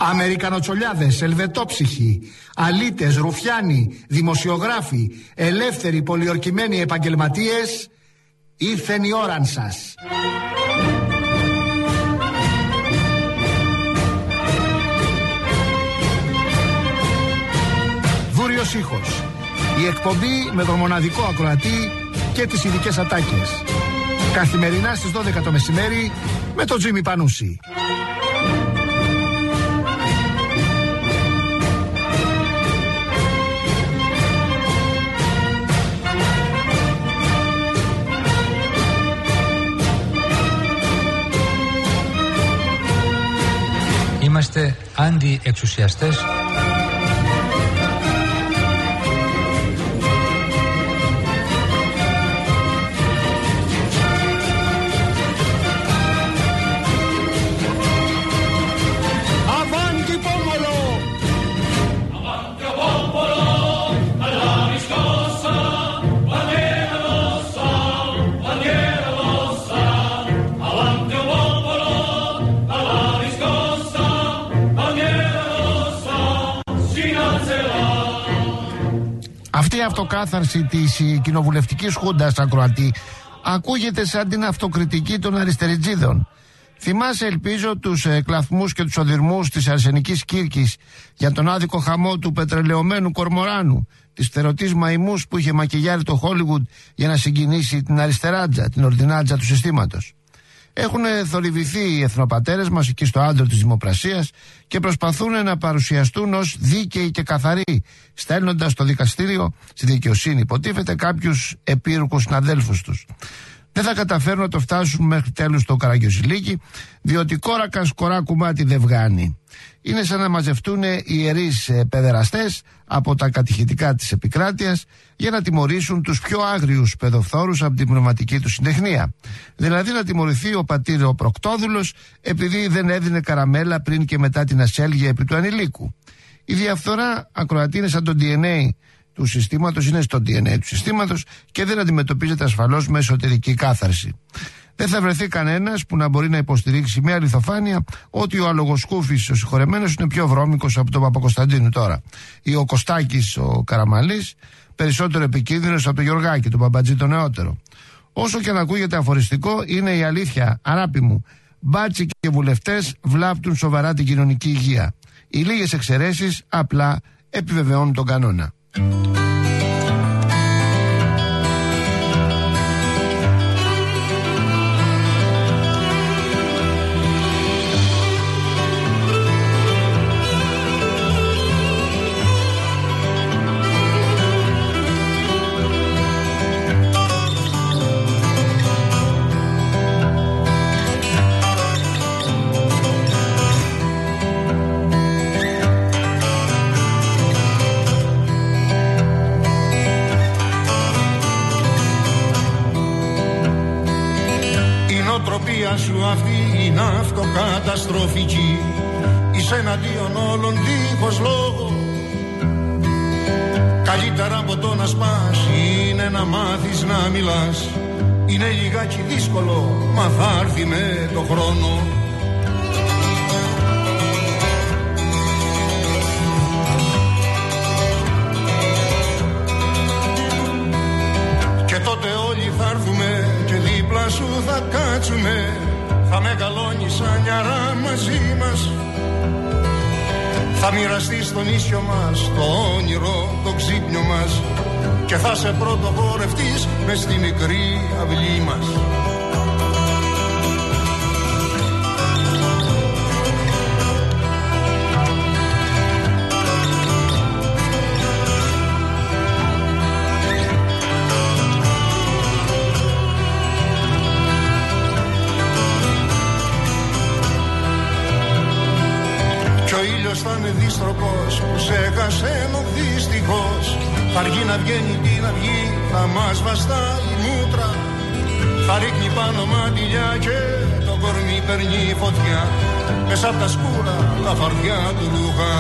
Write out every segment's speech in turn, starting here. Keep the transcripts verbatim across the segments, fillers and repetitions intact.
Αμερικανοτσολιάδες, ελβετόψυχοι, αλήτες, ρουφιάνοι, δημοσιογράφοι, ελεύθεροι πολιορκημένοι επαγγελματίες, ήρθεν η ώραν σας. Δούριος ήχος. Η εκπομπή με τον μοναδικό ακροατή και τις ειδικές ατάκες. Καθημερινά στις δώδεκα το μεσημέρι με τον Τζίμι Πανούση. Είμαστε αντι-εξουσιαστές. Αυτή η αυτοκάθαρση της κοινοβουλευτικής χούντας, ακροατή, ακούγεται σαν την αυτοκριτική των αριστεριτζίδων. Θυμάσαι, ελπίζω, τους ε, κλαθμούς και τους οδυρμούς της αρσενικής Κύρκης για τον άδικο χαμό του πετρελαιωμένου κορμοράνου, της φτερωτής μαϊμούς που είχε μακιγιάρει το Χόλιγουντ για να συγκινήσει την αριστεράτζα, την ορδινάτζα του συστήματος. Έχουν θορυβηθεί οι εθνοπατέρες μας εκεί στο άντρο της δημοπρασίας και προσπαθούν να παρουσιαστούν ως δίκαιοι και καθαροί, στέλνοντας στο δικαστήριο, στη δικαιοσύνη υποτίθεται, κάποιους επίρρουκους συναδέλφους τους. Δεν θα καταφέρουν να το φτάσουν μέχρι τέλους το Καραγκιόζηλίκι, διότι κόρακα σκορά κουμάτι δεν βγάνει. Είναι σαν να μαζευτούν οι ιερείς παιδεραστές από τα κατηχητικά της επικράτειας για να τιμωρήσουν τους πιο άγριους παιδοφθόρους από την πνευματική του συντεχνία. Δηλαδή να τιμωρηθεί ο πατήρ ο Προκτόδουλος επειδή δεν έδινε καραμέλα πριν και μετά την ασέλγεια επί του ανηλίκου. Η διαφθορά, ακροατή, είναι σαν το ντι εν έι του συστήματος, είναι στο ντι εν έι του συστήματος και δεν αντιμετωπίζεται ασφαλώς με εσωτερική κάθαρση. Δεν θα βρεθεί κανένας που να μπορεί να υποστηρίξει με αληθοφάνεια ότι ο αλογοσκούφης, ο συγχωρεμένος, είναι πιο βρώμικος από τον Παπακοσταντίνου τώρα. Ή ο Κωστάκης, ο Καραμαλής, περισσότερο επικίνδυνος από τον Γιωργάκη, τον Μπαμπατζή το νεότερο. Όσο και να ακούγεται αφοριστικό, είναι η αλήθεια, αράπη μου. Μπάτσι και βουλευτές βλάπτουν σοβαρά την κοινωνική υγεία. Οι λίγες εξαιρέσεις απλά επιβεβαιώνουν τον κανόνα. Σου αυτή είναι αυτοκαταστροφική, είσαι εναντίον όλων δίχως λόγο. Καλύτερα από το να σπάς είναι να μάθεις να μιλάς. Είναι λιγάκι δύσκολο, μα θα έρθει με το χρόνο. Και τότε όλοι θα έρθουμε και δίπλα σου θα κάτσουμε. Θα μεγαλώνει σαν νιαρά μαζί μας. Θα μοιραστείς τον ίσιο μας, το όνειρο, το ξύπνιο μας. Και θα σε πρωτοπορευτείς μες στη μικρή αυλή μας. Θα είναι δίστροπος που σε έχασε δυστυχώς. Θα αργεί να βγαίνει την αυγή, θα μας βαστάει η μούτρα. Θα ρίχνει πάνω μαντιλιά και το κορμί παίρνει φωτιά. Μέσα απ' τα σκούρα τα φαρδιά του ρούχα.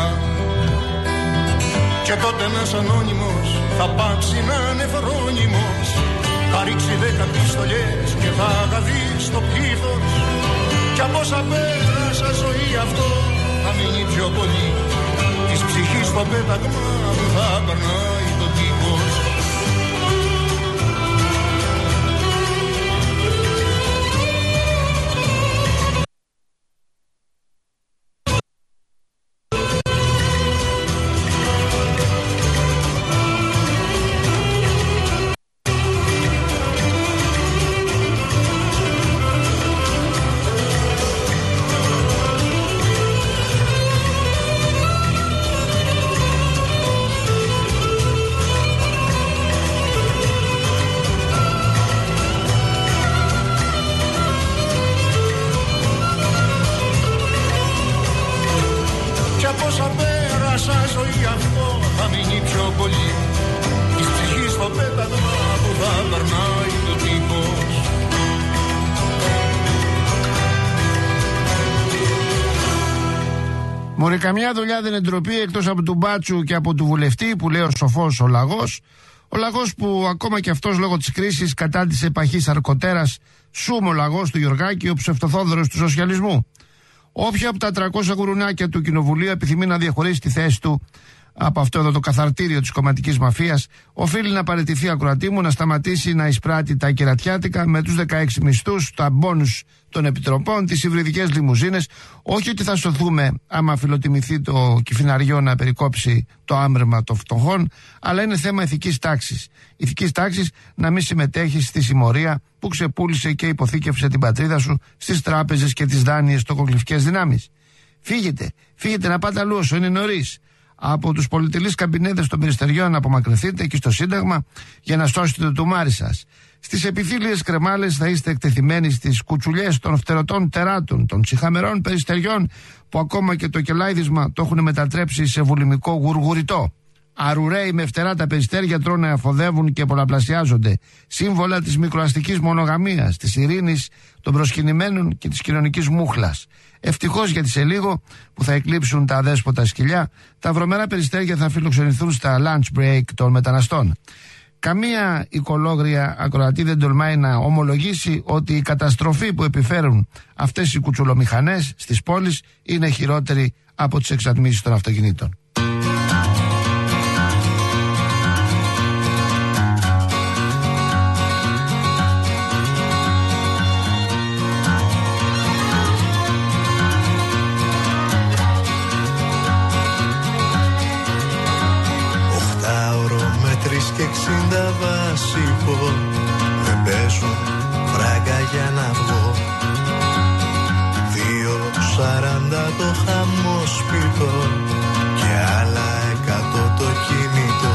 Και τότε ένας ανώνυμος θα πάψει να είναι φρόνιμος. Θα ρίξει δέκα πιστολιές και θα γαδεί στο πλήθος. Κι από όσα πέρασα ζωή αυτό θα μείνει πιο πολύ, της ψυχής το πέταγμα που θα περνάει το τείχος. Μωρή, καμιά δουλειά δεν είναι ντροπή εκτός από του μπάτσου και από του βουλευτή που λέει ο σοφός ο Λαγός. Ο Λαγός που ακόμα και αυτός λόγω της κρίσης κατάντησε παχής αρκοτέρας, σούμο Λαγός του Γιωργάκη, ο ψευτοθόδωρος του σοσιαλισμού. Όποια από τα τριακόσια γουρουνάκια του Κοινοβουλίου επιθυμεί να διαχωρίσει τη θέση του από αυτό εδώ το καθαρτήριο της κομματικής μαφίας, οφείλει να παραιτηθεί, ακροατή μου, να σταματήσει να εισπράττει τα κερατιάτικα με τους δεκαέξι μισθούς, τα μπόνους των επιτροπών, τις υβριδικές λιμουζίνες. Όχι ότι θα σωθούμε άμα φιλοτιμηθεί το κυφιναριό να περικόψει το άμρεμα των φτωχών, αλλά είναι θέμα ηθικής τάξης. Ηθικής τάξης να μην συμμετέχεις στη συμμορία που ξεπούλησε και υποθήκευσε την πατρίδα σου στις τράπεζες και τις δάνειες στοκογλυφικές δυνάμεις. Φύγετε, φύγετε να πάτε αλλού όσο είναι νωρίς. Από τους πολυτελείς καμπινέδες των περιστεριών να απομακρυνθείτε και στο Σύνταγμα για να σώσετε το τουμάρι σας. Στις επιθύλιες κρεμάλες θα είστε εκτεθειμένοι στις κουτσουλιές των φτερωτών τεράτων, των τσιχαμερών περιστεριών που ακόμα και το κελάιδισμα το έχουν μετατρέψει σε βουλημικό γουργουριτό. Αρουραίοι με φτερά τα περιστέρια τρώνε, αφοδεύουν και πολλαπλασιάζονται. Σύμβολα της μικροαστικής μονογαμίας, της ειρήνης, των προσκυνημένων και της κοινωνικής μούχλας. Ευτυχώς, γιατί σε λίγο που θα εκλείψουν τα αδέσποτα σκυλιά, τα βρωμερά περιστέρια θα φιλοξενηθούν στα lunch break των μεταναστών. Καμία οικολόγρια ακροατή δεν τολμάει να ομολογήσει ότι η καταστροφή που επιφέρουν αυτές οι κουτσουλομηχανές στις πόλεις είναι χειρότερη από τις εξατμίσεις των αυτοκινήτων. Και εξήντα βασικό δεν παίζουν φράγκα για να βγω. Δύο σαράντα το χαμόσπιτο και άλλα εκατό το κινητό.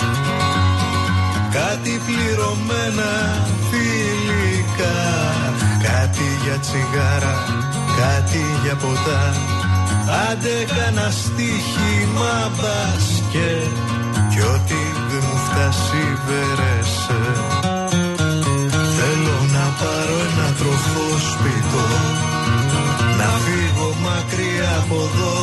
Κάτι πληρωμένα φιλικά, κάτι για τσιγάρα, κάτι για ποτά. Άντε κάνα στοίχημα μπάσκετ κι ό,τι δεν μου φτάσει βερέσε. Θέλω να πάρω ένα τροχό σπιτό, να φύγω μακριά από εδώ,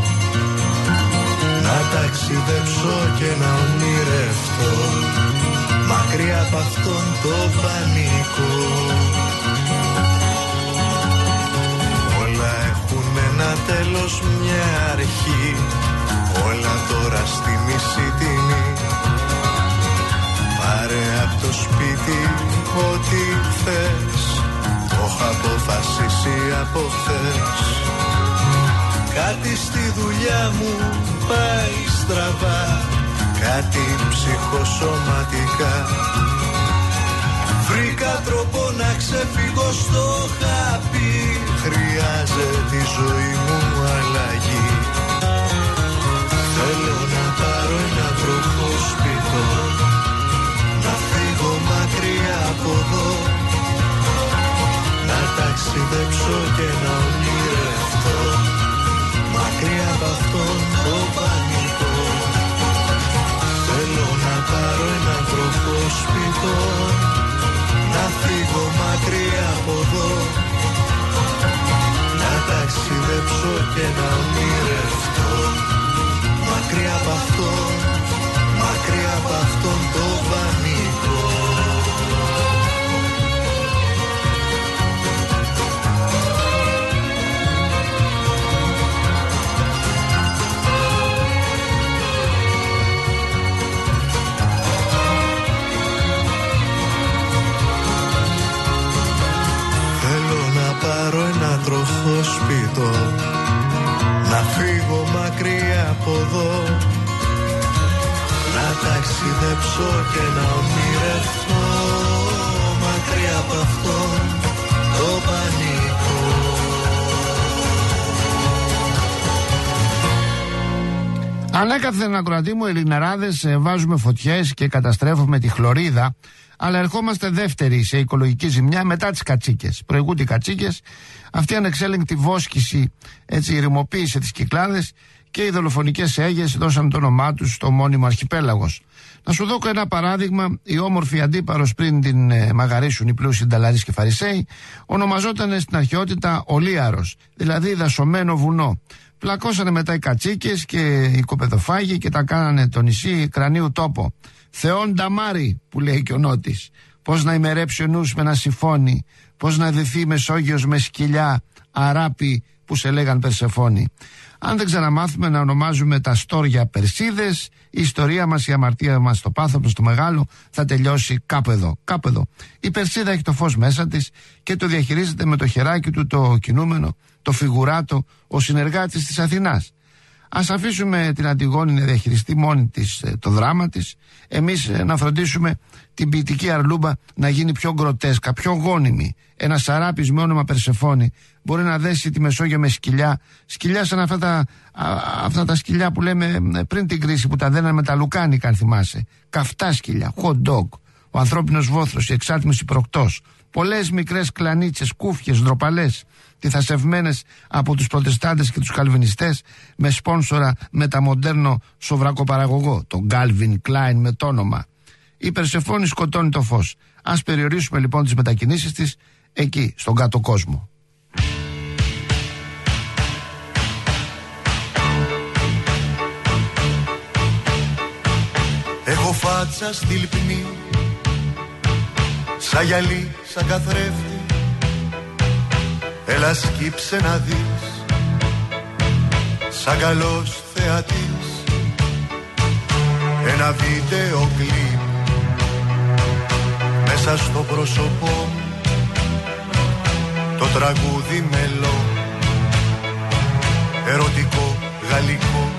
να ταξιδέψω και να ονειρευτώ μακριά από αυτόν το πανικό. Όλα έχουν ένα τέλος, μια αρχή, όλα τώρα στη μισή τιμή. Πάρε απ' το σπίτι ό,τι θες, το έχω αποφασίσει από χθες. Κάτι στη δουλειά μου πάει στραβά, κάτι ψυχοσωματικά. Βρήκα τρόπο να ξεφύγω, στο χάπι, χρειάζεται η ζωή μου αλλαγή. Θέλω να πάρω ένα τροχό σπιτό, να φύγω μακριά από εδώ, να ταξιδέψω και να ονειρευτώ μακριά από αυτόν το πανικό. Θέλω να πάρω ένα τροχό σπιτό, να φύγω μακριά από εδώ, να ταξιδέψω και να ονειρευτώ μακριά από αυτόν, μακριά από αυτόν το πανικό. πιστέψω και να ονειρευτώ μακριά από αυτό το πανικό. Ανέκαθεν ακροατή μου, Ελληναράδες, βάζουμε φωτιές και καταστρέφουμε τη χλωρίδα, αλλά ερχόμαστε δεύτεροι σε οικολογική ζημιά μετά τις κατσίκες. Προηγούνται οι κατσίκες, αυτή η ανεξέλεγκτη βόσκηση, έτσι, η ρημοποίησε τις Κυκλάδες και οι δολοφονικές Αίγες δώσαν το όνομά τους στο μόνιμο αρχιπέλαγος. Να σου δώσω ένα παράδειγμα. Η όμορφη Αντίπαρος, πριν την ε, μαγαρίσουν οι πλούσιοι Νταλαρείς και Φαρισαίοι, ονομαζόταν στην αρχαιότητα Ολίαρος, δηλαδή δασωμένο βουνό. Πλακώσανε μετά οι κατσίκες και οι κοπεδοφάγοι και τα κάνανε το νησί κρανίου τόπο. Θεόν Νταμάρι, που λέει και ο Νότης. Πώς να ημερέψει ο νους με ένα συμφώνη, πώς να δεθεί η Μεσόγειος με σκυλιά, αράπη που σε λέγαν Περσεφόνη. Αν δεν ξαναμάθουμε να ονομάζουμε τα στόρια Περσίδες, η ιστορία μας, η αμαρτία μας, το πάθος μας το μεγάλο θα τελειώσει κάπου εδώ, κάπου εδώ. Η Περσίδα έχει το φως μέσα της και το διαχειρίζεται με το χεράκι του το κινούμενο, το φιγουράτο, ο συνεργάτης της Αθηνάς. Ας αφήσουμε την Αντιγόνη να διαχειριστεί μόνη της το δράμα της, εμείς να φροντίσουμε την ποιητική αρλούμπα να γίνει πιο γκροτέσκα, πιο γόνιμη. Ένα σαράπης με όνομα Περσεφόνη μπορεί να δέσει τη Μεσόγειο με σκυλιά, σκυλιά σαν αυτά τα, α, αυτά τα σκυλιά που λέμε πριν την κρίση που τα δένανε με τα λουκάνικα, αν θυμάσαι. Καυτά σκυλιά, hot dog, ο ανθρώπινος βόθρος, η εξάτμιση υπροκτός, πολλές μικρές κλανίτσες, κούφιες, ντροπαλές, τυθασευμένες από τους προτεστάντες και τους καλβινιστές με σπόνσορα μεταμοντέρνο σοβρακοπαραγωγό, τον Calvin Klein με το όνομα. Η Περσεφόνη σκοτώνει το φως. Ας περιορίσουμε λοιπόν τις μετακινήσεις της εκεί, στον κάτω κόσμο. Έχω φάτσα στη λιπνή, σαν γυαλί, σαν καθρέφτη. Έλα σκύψε να δεις, σαν καλός θεατής, ένα βίντεο κλιπ μέσα στο πρόσωπό μου, το τραγούδι μελό, ερωτικό, γαλλικό.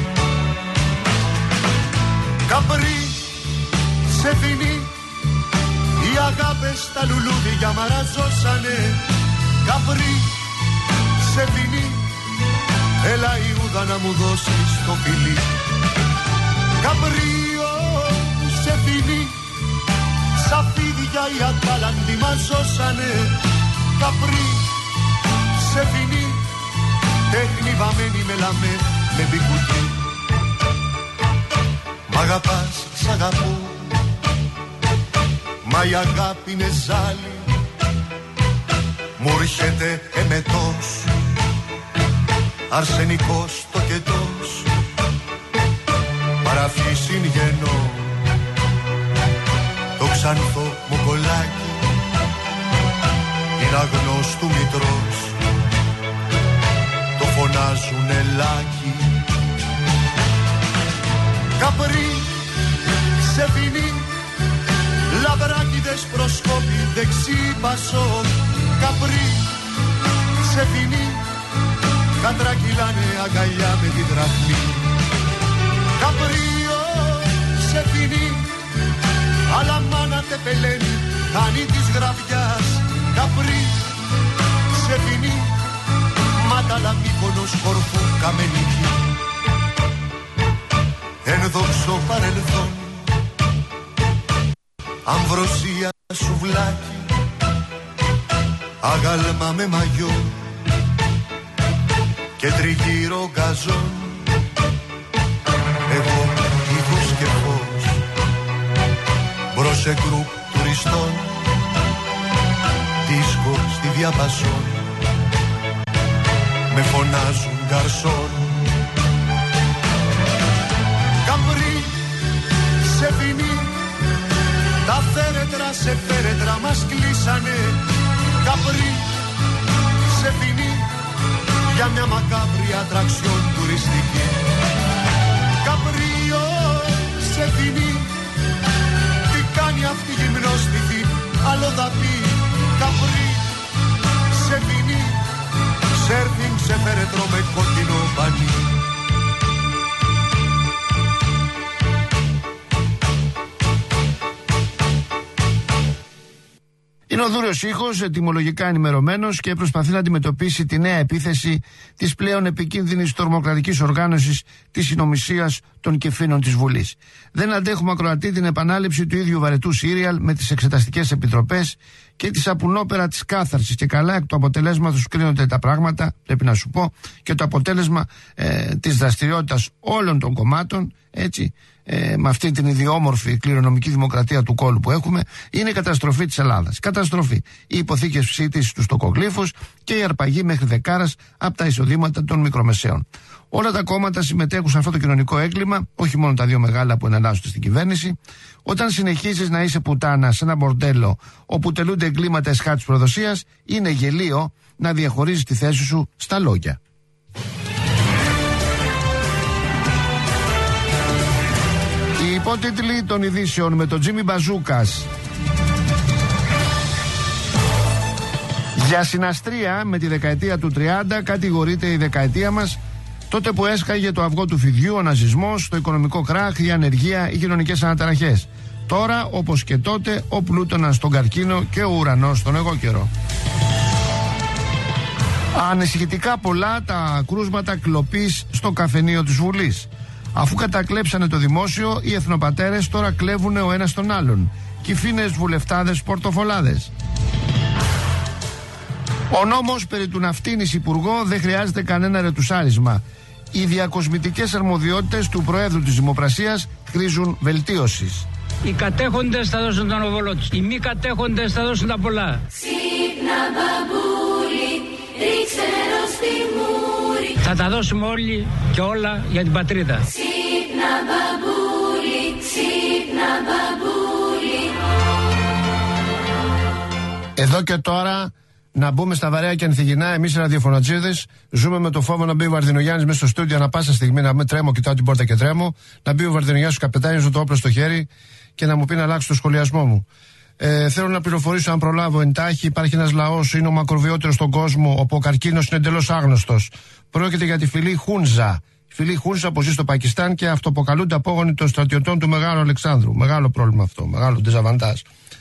Καπρί, σε φινί, οι αγάπες τα λουλούδια μαραζώσανε. Καπρί, σε φινί, έλα Ιούδα να μου δώσεις το φιλί. Καπρίο, σε φινί, σαν φίδια οι ατάλαντοι μαζώσανε. Καπρί, σε φινί, τέχνη βαμμένη με λαμέ, με μπικουτί. Μ' αγαπάς, σ' αγαπώ, μα η αγάπη είναι ζάλι. Μου έρχεται εμετός, αρσενικός το κετός, παραφύσιν γεννώ, το ξανθό μου κολλάκι, είναι αγνός του μητρός, το φωνάζουν ελάκι. Καπρί, σε φινί, λαβράκιδες προσκόπη, δεξί πασό. Καπρί, σε φινί, κατρακυλάνε αγκαλιά με τη δραχμή. Καπρίο, σε φινί, αλλά μάνα τεπελένει, χάνει της γραβιάς. Καπρί, σε φινί, μάταλα Μύκονος, Κορφού, Καμενική. Ενδόξω παρελθόν, αμβροσία σουβλάκι, αγάλμα με μαγιό και τριγύρω γκαζόν. Εγώ ήχος και φως, μπρος σε γκρουπ τουριστών, δίσκο στη διαπασόν, με φωνάζουν γκαρσόν. Καπρί, σε φινί, τα θέρετρα σε φέρετρα μας κλείσανε. Καπρί, σε φινί, για μια μακάβρια ατραξιόν τουριστική. Καπρίο, σε φινί, τι κάνει αυτή η γυμνόστιχη, άλλο θα πει. Καπρί, σε φινί, σέρφινγκ σε φέρετρο με κόκκινο πανί. Είναι ο Δούριος Ήχος, ετυμολογικά ενημερωμένος, και προσπαθεί να αντιμετωπίσει τη νέα επίθεση της πλέον επικίνδυνης τρομοκρατικής οργάνωσης της συνομισίας των κεφίνων της Βουλής. Δεν αντέχουμε, ακροατή, την επανάληψη του ίδιου βαρετού σύριαλ με τις εξεταστικές επιτροπές και τη σαπουνόπερα της κάθαρσης. Και καλά, εκ του αποτελέσματος κρίνονται τα πράγματα, πρέπει να σου πω, και το αποτέλεσμα ε, της δραστηριότητας όλων των κομμάτων, έτσι, ε, με αυτή την ιδιόμορφη κληρονομική δημοκρατία του κόλου που έχουμε, είναι η καταστροφή της Ελλάδας. Καταστροφή. Οι υποθήκες ψήτης στους τοκογλύφους και η αρπαγή μέχρι δεκάρας από τα εισοδήματα των μικρομεσαίων. Όλα τα κόμματα συμμετέχουν σε αυτό το κοινωνικό έγκλημα, όχι μόνο τα δύο μεγάλα που εναλλάσσονται στην κυβέρνηση. Όταν συνεχίζεις να είσαι πουτάνα σε ένα μπορντέλο όπου τελούνται εγκλήματα εσχάτης προδοσίας, είναι γελίο να διαχωρίζεις τη θέση σου στα λόγια. Οι υπότιτλοι των ειδήσεων με τον Τζίμι Μπαζούκας. Για συναστρία με τη δεκαετία του τριάντα κατηγορείται η δεκαετία μας, τότε που έσκαγε το αυγό του φιδιού, ο ναζισμός, το οικονομικό κράχ, η ανεργία, οι κοινωνικές αναταραχές. Τώρα, όπως και τότε, ο πλούτονας στον καρκίνο και ο ουρανός στον εγώκερο. Ανησυχητικά πολλά τα κρούσματα κλοπής στο καφενείο της Βουλής. Αφού κατακλέψανε το δημόσιο, οι εθνοπατέρες τώρα κλέβουνε ο ένας τον άλλον. Κυφίνες, βουλευτάδες, πορτοφολάδες. Ο νόμος περί του να φτύνεις υπουργό δεν χρειάζεται κανένα ρετουσάρισμα. Οι διακοσμητικές αρμοδιότητες του Προέδρου της Δημοπρασίας χρήζουν βελτίωσης. Οι κατέχοντες θα δώσουν τον οβολό τους. Οι μη κατέχοντες θα δώσουν τα πολλά. Ξύπνα μπαμπούλι, ρίξε νερό στη μούρη. Θα τα δώσουμε όλοι και όλα για την πατρίδα. Ξύπνα μπαμπούλι, ξύπνα μπαμπούλι. Εδώ και τώρα να μπούμε στα βαρέα και ανθυγινά. Εμείς οι ραδιοφωνατζίδες ζούμε με το φόβο να μπει ο Βαρδινογιάννης μέσα στο στούντιο ανά πάσα στιγμή, να με τρέμω, κοιτάω την πόρτα και τρέμω. Να μπει ο Βαρδινογιάννης, ο καπετάνιος, με το όπλο στο χέρι και να μου πει να αλλάξω το σχολιασμό μου. Ε, θέλω να πληροφορήσω, αν προλάβω εντάχει, υπάρχει ένας λαός, είναι ο μακροβιότερος στον κόσμο, όπου ο καρκίνος είναι εντελώς άγνωστος. Πρόκειται για τη φυλή Χούντζα. Η φυλή Χούντζα που ζει στο Πακιστάν και αυτοποκαλούνται απόγονοι των στρατιωτών του Μεγάλου Αλεξάνδρου. Μεγάλο πρόβλημα αυτό, μεγάλο ντεζαβαντάζ.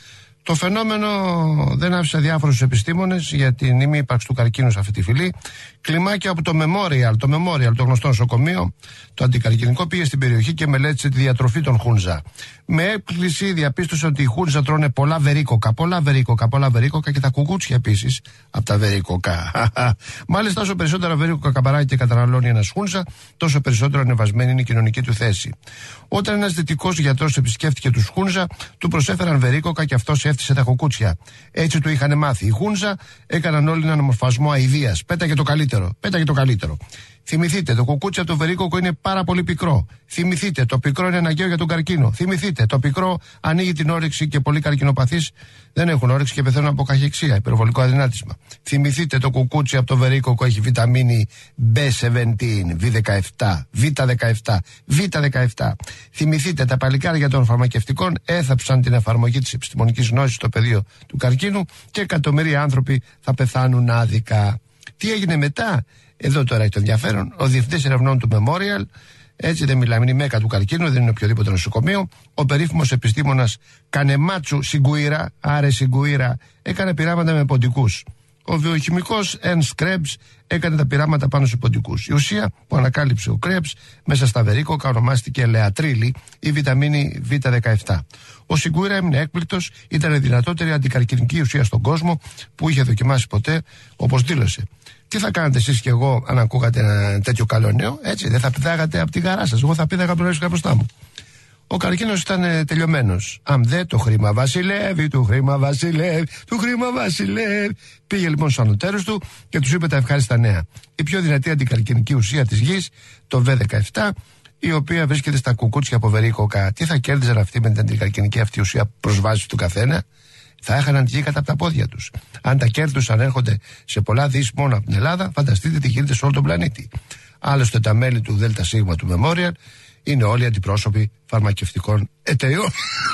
Το φαινόμενο δεν άφησε διάφορους επιστήμονες για την ημίυπαρξη του καρκίνου σε αυτή τη φυλή. Κλιμάκια από το Memorial, το Memorial, το γνωστό νοσοκομείο, το αντικαρκινικό, πήγε στην περιοχή και μελέτησε τη διατροφή των Χούντζα. Με έκπληξη διαπίστωσε ότι οι Χούντζα τρώνε πολλά βερίκοκα, πολλά βερίκοκα, πολλά βερίκοκα και τα κουκούτσια επίσης από τα βερίκοκα. Μάλιστα, όσο περισσότερα βερίκοκα καμπαράκι και καταναλώνει ένας Χούντζα, τόσο περισσότερο ανεβασμένη είναι η κοινωνική του θέση. Όταν ένας δυτικός γιατρός επισκέφτηκε τους Χούντζα, του προσέφεραν βερίκοκα και αυτός έφτιασε τα κουκούτσια. Έτσι του είχαν μάθει. Οι Χούντζα έκαναν όλοι έναν μορφασμό αηδίας. Πέταγε το καλύτερο. Πέταγε το καλύτερο. Θυμηθείτε, το κουκούτσι από το βερίκοκο είναι πάρα πολύ πικρό. Θυμηθείτε, το πικρό είναι αναγκαίο για τον καρκίνο. Θυμηθείτε, το πικρό ανοίγει την όρεξη και πολλοί καρκινοπαθείς δεν έχουν όρεξη και πεθαίνουν από καχεξία, υπερβολικό αδυνάτισμα. Θυμηθείτε, το κουκούτσι από το βερίκοκο έχει βιταμίνη μπι επτά, βι δεκαεπτά, βι δεκαεπτά, βι δεκαεπτά. Θυμηθείτε, τα παλικάρια των φαρμακευτικών έθαψαν την εφαρμογή της επιστημονικής γνώσης στο πεδίο του καρκίνου και εκατομμύρια άνθρωποι θα πεθάνουν άδικα. Τι έγινε μετά? Εδώ τώρα έχει το ενδιαφέρον. Ο διευθυντής ερευνών του Memorial, έτσι δεν μιλάμε, είναι η μέκα του καρκίνου, δεν είναι οποιοδήποτε νοσοκομείο. Ο περίφημος επιστήμονας Κανεμάτσου Σιγκουίρα, άρε Σιγκουίρα, έκανε πειράματα με ποντικούς. Ο βιοχημικός Ενς Κρέμπς έκανε τα πειράματα πάνω σε ποντικούς. Η ουσία που ανακάλυψε ο Κρέμπς μέσα στα βερίκοκα ονομάστηκε λεατρίλη ή βιταμίνη βι δεκαεπτά. Ο Σιγκουίρα έμεινε έκπληκτος, ήταν η δυνατότερη αντικαρκινική ουσία στον κόσμο που είχε δοκιμάσει ποτέ, όπως δήλωσε. Τι θα κάνετε εσείς και εγώ αν ακούγατε ένα τέτοιο καλό νέο? Έτσι, δεν θα πηδάγατε από τη γαρά σας. Εγώ θα πήδαγα από τον ρίσκο μπροστά μου. Ο καρκίνος ήταν ε, τελειωμένος. Αν δε το χρήμα βασιλεύει, το χρήμα βασιλεύει, το χρήμα βασιλεύει. Πήγε λοιπόν στους ανωτέρους του και τους είπε τα ευχάριστα νέα. Η πιο δυνατή αντικαρκινική ουσία της γης, το βι δεκαεπτά, η οποία βρίσκεται στα κουκούτσια από βερίκοκα. Τι θα κέρδιζαν αυτοί με την αντικαρκινική αυτή ουσία προσβάσεις του καθένα? Θα έχαναν τη γη κατά από τα πόδια τους. Αν τα κέρδη τους ανέρχονται σε πολλά δις μόνο από την Ελλάδα, φανταστείτε τι γίνεται σε όλο τον πλανήτη. Άλλωστε, τα μέλη του ΔΣ του Memorial είναι όλοι αντιπρόσωποι φαρμακευτικών εταιρεών.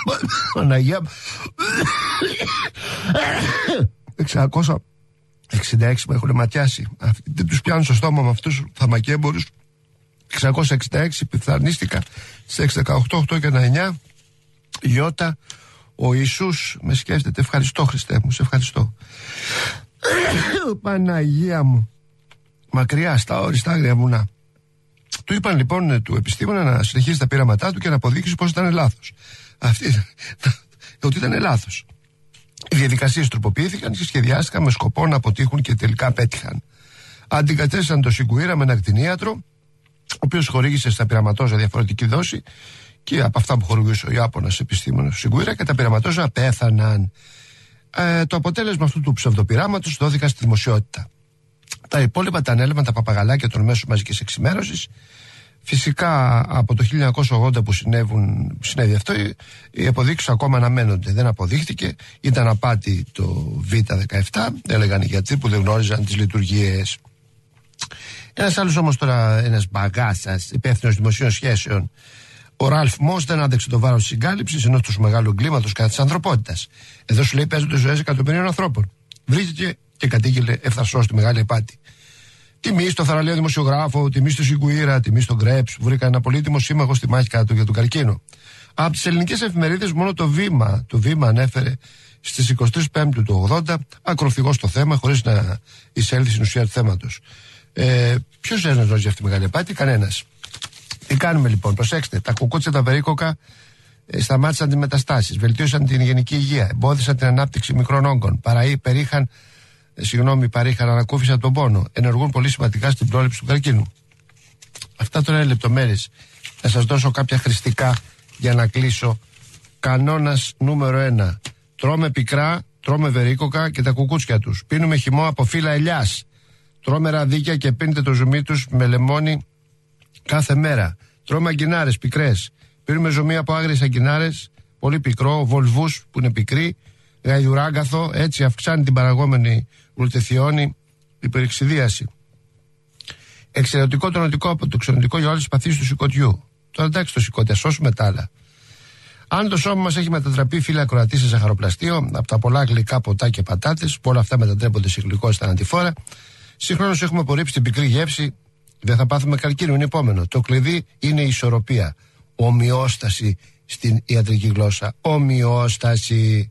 Παναγία. εξακόσια εξήντα έξι με έχουν ματιάσει. Δεν τους πιάνουν στο στόμα με αυτούς τους φαρμακέμπορους. εξακόσια εξήντα έξι πιθανίστηκα στις έξι δεκαοκτώ, οκτώ και εννιά. Ιώτα. Ο Ιησούς με σκέφτεται. Ευχαριστώ, Χριστέ μου, σε ευχαριστώ. Παναγία μου. Μακριά στα όριστα άγρια βουνά. Του είπαν λοιπόν του επιστήμονα να συνεχίσει τα πείραματά του και να αποδείξει πως ήταν λάθος. Αυτή ότι ήταν λάθος. Οι διαδικασίες τροποποιήθηκαν και σχεδιάστηκαν με σκοπό να αποτύχουν και τελικά πέτυχαν. Αντικατέστησαν το Σιγκουίρα με ένα κτηνίατρο, ο οποίος χορήγησε στα πειραματόζα διαφορετική δόση και από αυτά που χορηγούσε ο Ιάπωνας επιστήμονας του Σιγκουίρα, και τα πειραματόζα πέθαναν. Ε, το αποτέλεσμα αυτού του ψευδοπειράματος δόθηκαν στη δημοσιότητα. Τα υπόλοιπα τα ανέλαβαν τα παπαγαλάκια των μέσων μαζικής εξημέρωσης. Φυσικά από το χίλια εννιακόσια ογδόντα που συνέβουν, συνέβη αυτό, οι αποδείξεις ακόμα αναμένονται. Δεν αποδείχτηκε, ήταν απάτη το Β δεκαεπτά, έλεγαν οι γιατροί που δεν γνώριζαν τις λειτουργίες. Ένας άλλος όμως τώρα, ένας μπαγάσας, υπεύθυνος δημοσίων σχέσεων, ο Ραλφ Μος, δεν άντεξε το βάρος της συγκάλυψης ενός τόσο μεγάλου εγκλήματος κατά της ανθρωπότητας. Εδώ σου λέει παίζονται ζωές εκατομμυρίων ανθρώπων. Βρήκε και κατήγγειλε ευθαρσώς τη μεγάλη απάτη. Τιμή στο θαραλέο δημοσιογράφο, τιμή στο Σιγκουίρα, τιμή στον Γκρέψ, που βρήκαν ένα πολύτιμο σύμμαχο στη μάχη κάτω για τον καρκίνο. Από τις ελληνικές εφημερίδες μόνο το Βήμα, το Βήμα ανέφερε στις εικοστή τρίτη Πέμπτου του ογδόντα ακροθυγώς το θέμα, χωρίς να εισέλθει στην ουσία του θέματος. Ε, ποιος έζησε για αυτή τη μεγάλη απάτη? Κανένας. Τι κάνουμε λοιπόν? Προσέξτε, τα κουκούτσια τα περίκοκα ε, σταμάτησαν τις μεταστάσεις, βελτίωσαν την γενική υγεία, εμπόδισαν την ανάπτυξη μικρών όγκων, παραεί, περίχαν, ε, συγγνώμη, παρήχαν ανακούφιση από τον πόνο, ενεργούν πολύ σημαντικά στην πρόληψη του καρκίνου. Αυτά τώρα είναι λεπτομέρειες. Θα σας δώσω κάποια χρηστικά για να κλείσω. Κανόνας νούμερο ένα. Τρώμε πικρά, τρώμε βερίκοκα και τα κουκούτσια τους. Πίνουμε χυμό από φύλλα ελιάς. Τρώμε ραδίκια και πίνετε το ζουμί τους με λεμόνι κάθε μέρα. Τρώμε αγκινάρες πικρές. Πίνουμε ζουμί από άγριες αγκινάρες, πολύ πικρό, βολβούς που είναι πικροί, γαϊδουράγκαθο, έτσι αυξάνει την παραγόμενη γλουτεθιόνη υπερεξιδίαση. Εξαιρετικό τονωτικό από το ξενοτικό για όλες τις παθήσεις του σηκωτιού. Τώρα εντάξει το σηκώτη, ας σώσουμε τα άλλα. Αν το σώμα μας έχει μετατραπεί, φίλε ακροατή, σε ζαχαροπλαστείο, από τα πολλά γλυκά ποτά και πατάτες, που όλα αυτά μετατρέπονται σε γλυκόζητα ανατηφόρα, συγχρόνως έχουμε απορρίψει την πικρή γεύση, δεν θα πάθουμε καρκίνο, είναι επόμενο. Το κλειδί είναι η ισορροπία. Ομοιόσταση στην ιατρική γλώσσα. Ομοιόσταση.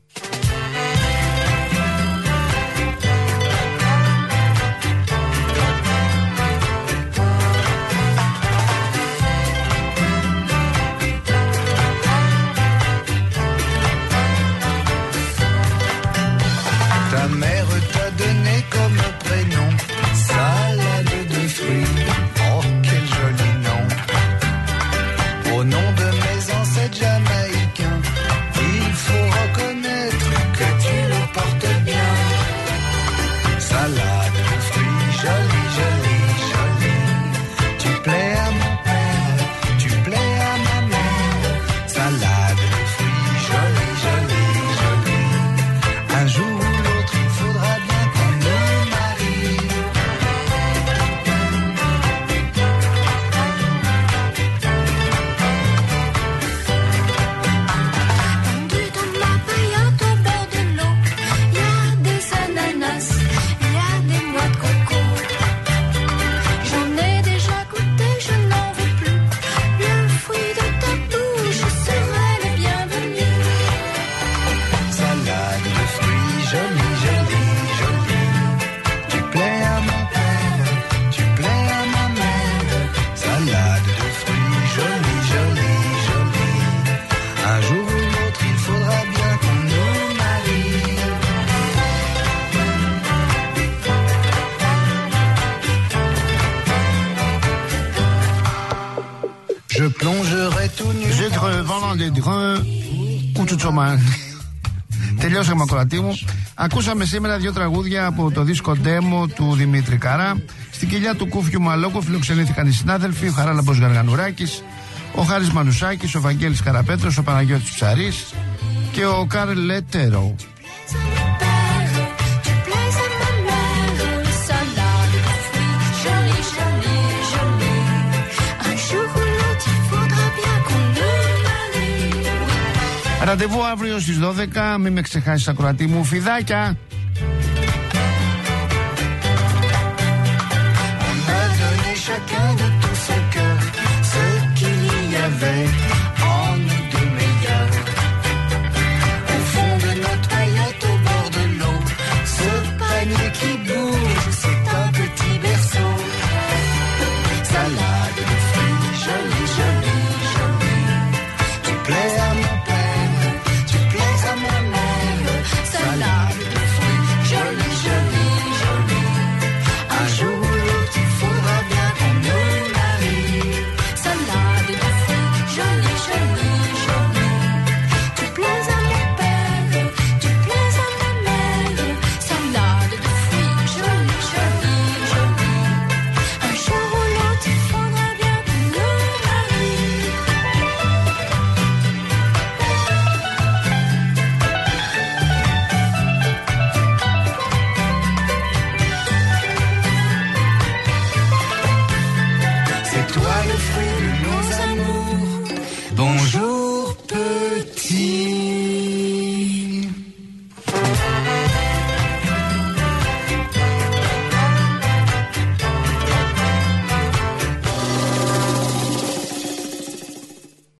Τελειώσαμε, ακροατή μου. Ακούσαμε σήμερα δύο τραγούδια από το δίσκο demo του Δημήτρη Καρά. Στην κοιλιά του Κούφιου Μαλόκου φιλοξενήθηκαν οι συνάδελφοι, ο Χαράλαμπος Γαργανουράκης, ο Χάρης Μανουσάκης, ο Βαγγέλης Καραπέτρος, ο Παναγιώτης Ψαρής και ο Καρλ Λέτερο. Ραντεβού αύριο στις δώδεκα. Μην με ξεχάσεις, ακροατή μου. Φιδάκια!